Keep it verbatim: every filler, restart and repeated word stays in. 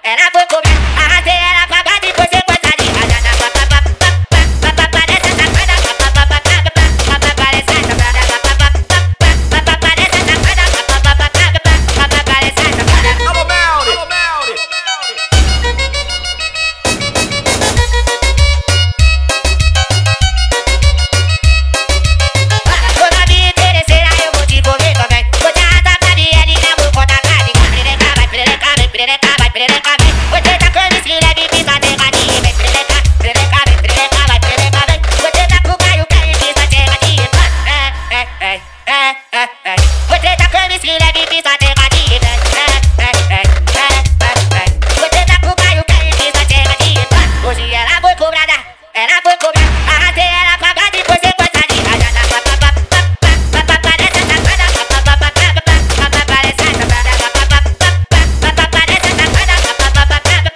ela foi comer. Arrastei ela pra baixo e foi sequestradinha. Rajada, papapá, papapá, parece safada. Papapá, papapá, parece safada. Papapá, parece safada. Papapá, papapá, parece safada. Alô, Melly! Alô, Melly! Quando a me interesseira eu vou te comer também. Vou te arrastar pra D L, eu vou contar pra ninguém. Perereca, vai, perereca, vem, perereca, vai, perereca, vem. Você tá com esquina.